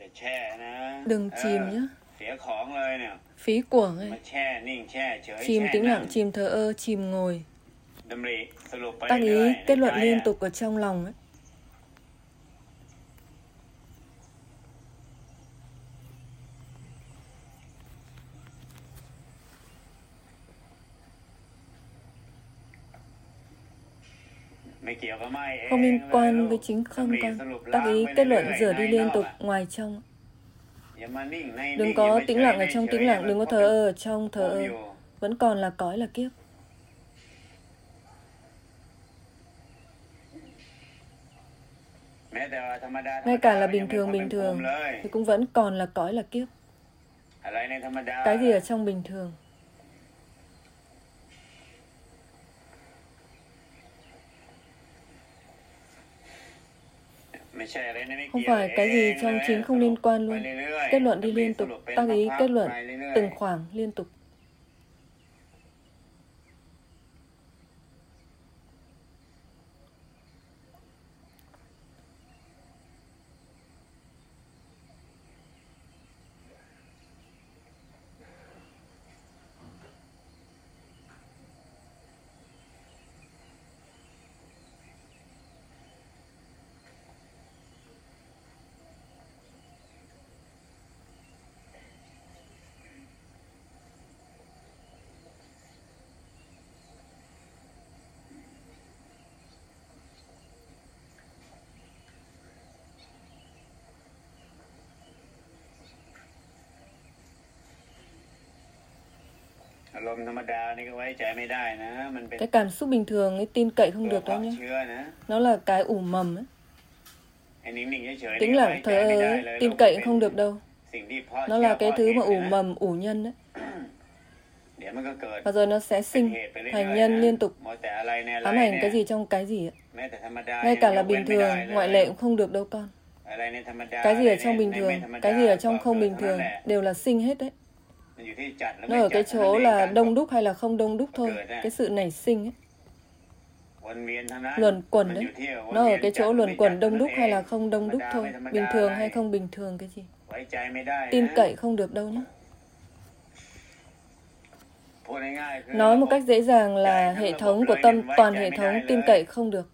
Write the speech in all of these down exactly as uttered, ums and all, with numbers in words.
Đừng chìm nhé. Phí của ấy. Chìm tĩnh lặng, chìm thờ ơ, chìm ngồi. Tác ý kết luận liên tục ở trong lòng ấy. Không liên quan với chính không con. Tác ý kết luận rửa đi liên tục ngoài trong. Đừng có tĩnh lặng ở trong tĩnh lặng, đừng có thờ ơ ở trong thờ ơ. Vẫn còn là cõi là kiếp. Ngay cả là bình thường bình thường thì cũng vẫn còn là cõi là kiếp. Cái gì ở trong bình thường? Không phải cái gì trong chính không liên quan luôn. Kết luận đi liên tục, tác ý kết luận từng khoảng liên tục. Cái cảm xúc bình thường ấy tin cậy không được đâu nhé. Nó là cái ủ mầm ấy. Tĩnh lặng thờ ơ ấy, tin cậy không được đâu. Nó là cái thứ mà ủ mầm, ủ nhân ấy. Và rồi nó sẽ sinh thành nhân liên tục, ám ảnh cái gì trong cái gì ấy. Ngay cả là bình thường, ngoại lệ cũng không được đâu con. Cái gì ở trong bình thường, cái gì ở trong không bình thường đều là sinh hết đấy. Nó ở cái chỗ là đông đúc hay là không đông đúc thôi. Cái sự nảy sinh ấy. Luẩn quẩn đấy. Nó ở cái chỗ luẩn quẩn đông đúc hay là không đông đúc thôi. Bình thường hay không bình thường cái gì. Tin cậy không được đâu nhé. Nói một cách dễ dàng là hệ thống của tâm, toàn hệ thống tin cậy không được.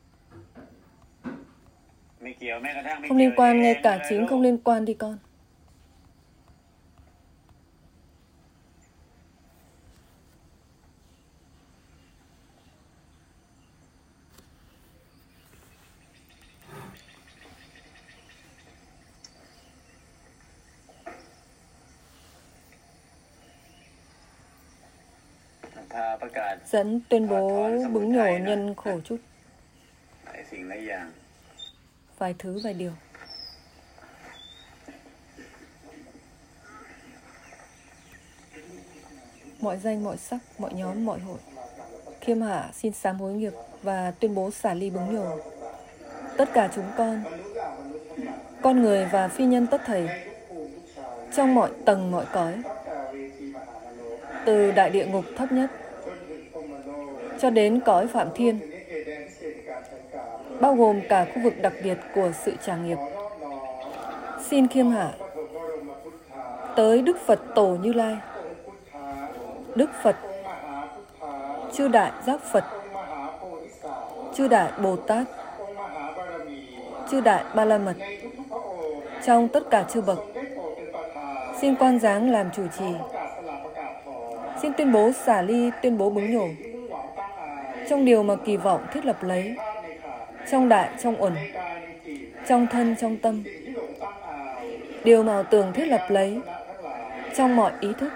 Không liên quan, ngay cả chính không liên quan đi con. Dẫn tuyên bố bứng nhổ nhân khổ chút. Vài thứ, vài điều. Mọi danh, mọi sắc, mọi nhóm, mọi hội. Khiêm hạ xin sám hối nghiệp và tuyên bố xả ly bứng nhổ. Tất cả chúng con, con người và phi nhân tất thảy, trong mọi tầng mọi cõi, từ đại địa ngục thấp nhất cho đến cõi Phạm Thiên, bao gồm cả khu vực đặc biệt của sự trả nghiệp. Xin khiêm hạ tới Đức Phật Tổ Như Lai, Đức Phật, chư Đại Giác Phật, chư Đại Bồ Tát, chư Đại Ba La Mật, trong tất cả chư bậc. Xin quan giáng làm chủ trì. Xin tuyên bố xả ly, tuyên bố bứng nhổ. Trong điều mà kỳ vọng thiết lập lấy, trong đại, trong uẩn, trong thân, trong tâm, điều mà ảo tưởng thiết lập lấy, trong mọi ý thức,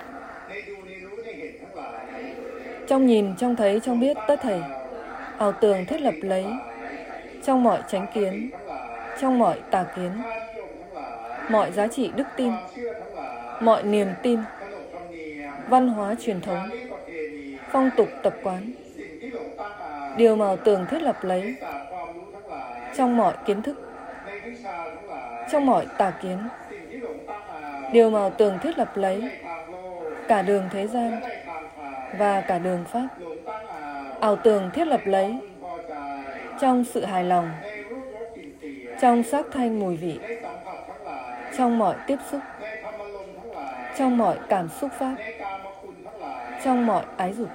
trong nhìn, trong thấy, trong biết tất thảy, ảo tưởng thiết lập lấy, trong mọi chánh kiến, trong mọi tà kiến, mọi giá trị đức tin, mọi niềm tin, văn hóa truyền thống, phong tục tập quán, điều mà ảo tưởng thiết lập lấy, trong mọi kiến thức, trong mọi tà kiến, điều mà ảo tưởng thiết lập lấy, cả đường thế gian và cả đường pháp, ảo tưởng thiết lập lấy, trong sự hài lòng, trong sắc thanh mùi vị, trong mọi tiếp xúc, trong mọi cảm xúc pháp, trong mọi ái dục,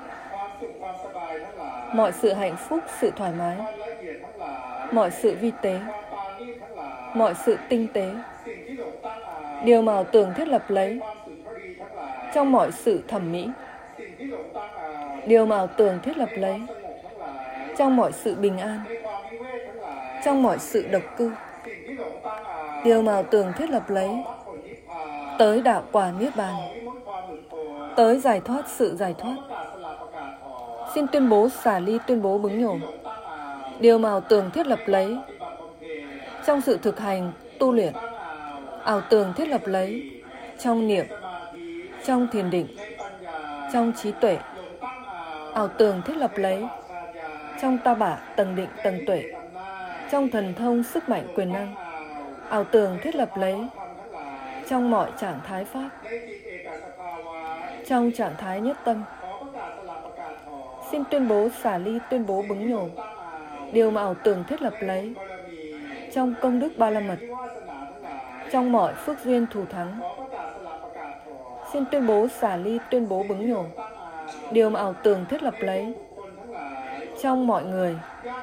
mọi sự hạnh phúc, sự thoải mái, mọi sự vi tế, mọi sự tinh tế, điều mà ảo tưởng thiết lập lấy, trong mọi sự thẩm mỹ, điều mà ảo tưởng thiết lập lấy, trong mọi sự bình an, trong mọi sự độc cư, điều mà ảo tưởng thiết lập lấy, tới đạo quả niết bàn, tới giải thoát sự giải thoát. Xin tuyên bố xả ly, tuyên bố bứng nhổ, điều mà ảo tưởng thiết lập lấy, trong sự thực hành tu luyện, ảo tưởng thiết lập lấy, trong niệm, trong thiền định, trong trí tuệ, ảo tưởng thiết lập lấy, trong ta bả tầng định tầng tuệ, trong thần thông sức mạnh quyền năng, ảo tưởng thiết lập lấy, trong mọi trạng thái pháp, trong trạng thái nhất tâm. Xin tuyên bố xả ly, tuyên bố bứng nhổ, điều mà ảo tưởng thiết lập lấy, trong công đức ba la mật, trong mọi phước duyên thù thắng. Xin tuyên bố xả ly, tuyên bố bứng nhổ, điều mà ảo tưởng thiết lập lấy, trong mọi người,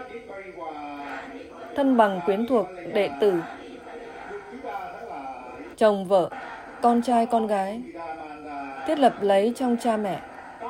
thân bằng quyến thuộc, đệ tử, chồng vợ, con trai con gái, thiết lập lấy trong cha mẹ,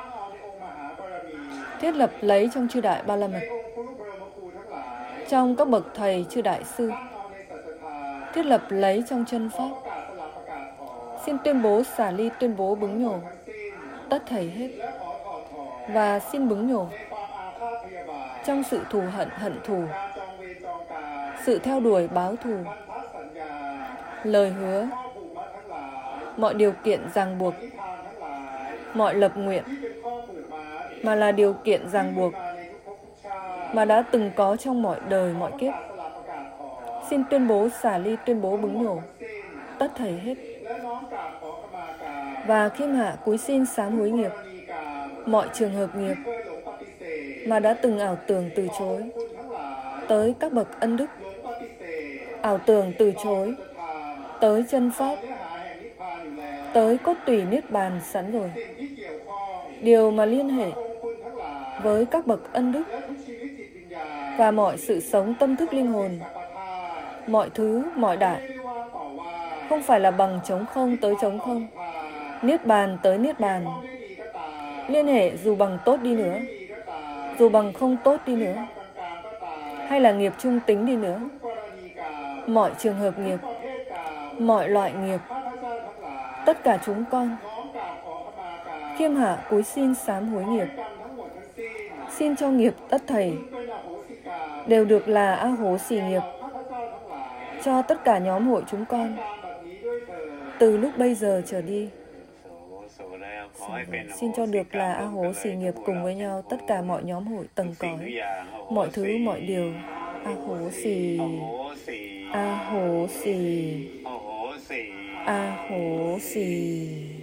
thiết lập lấy trong chư đại ba la mật, trong các bậc thầy chư đại sư, thiết lập lấy trong chân pháp. Xin tuyên bố xả ly, tuyên bố bứng nhổ, tất thảy hết, và xin bứng nhổ trong sự thù hận hận thù, sự theo đuổi báo thù, lời hứa, mọi điều kiện ràng buộc, mọi lập nguyện mà là điều kiện ràng buộc mà đã từng có trong mọi đời mọi kiếp. Xin tuyên bố xả ly, tuyên bố bứng nhổ, tất thảy hết, và khiêm hạ cúi xin sám hối nghiệp, mọi trường hợp nghiệp mà đã từng ảo tưởng từ chối, tới các bậc ân đức, ảo tưởng từ chối, tới chân pháp, tới cốt tủy niết bàn sẵn rồi, điều mà liên hệ với các bậc ân đức và mọi sự sống tâm thức linh hồn, mọi thứ, mọi đại, không phải là bằng trống không tới trống không, niết bàn tới niết bàn, liên hệ dù bằng tốt đi nữa, dù bằng không tốt đi nữa, hay là nghiệp trung tính đi nữa, mọi trường hợp nghiệp, mọi loại nghiệp, tất cả chúng con khiêm hạ cúi xin sám hối nghiệp, xin cho nghiệp tất thảy đều được là a hố xì nghiệp cho tất cả nhóm hội chúng con từ lúc bây giờ trở đi. Xin, xin cho được là a hố xì nghiệp cùng với nhau tất cả mọi nhóm hội tầng cõi, mọi thứ, mọi điều. A hố xì, a hố xì, a hố xì.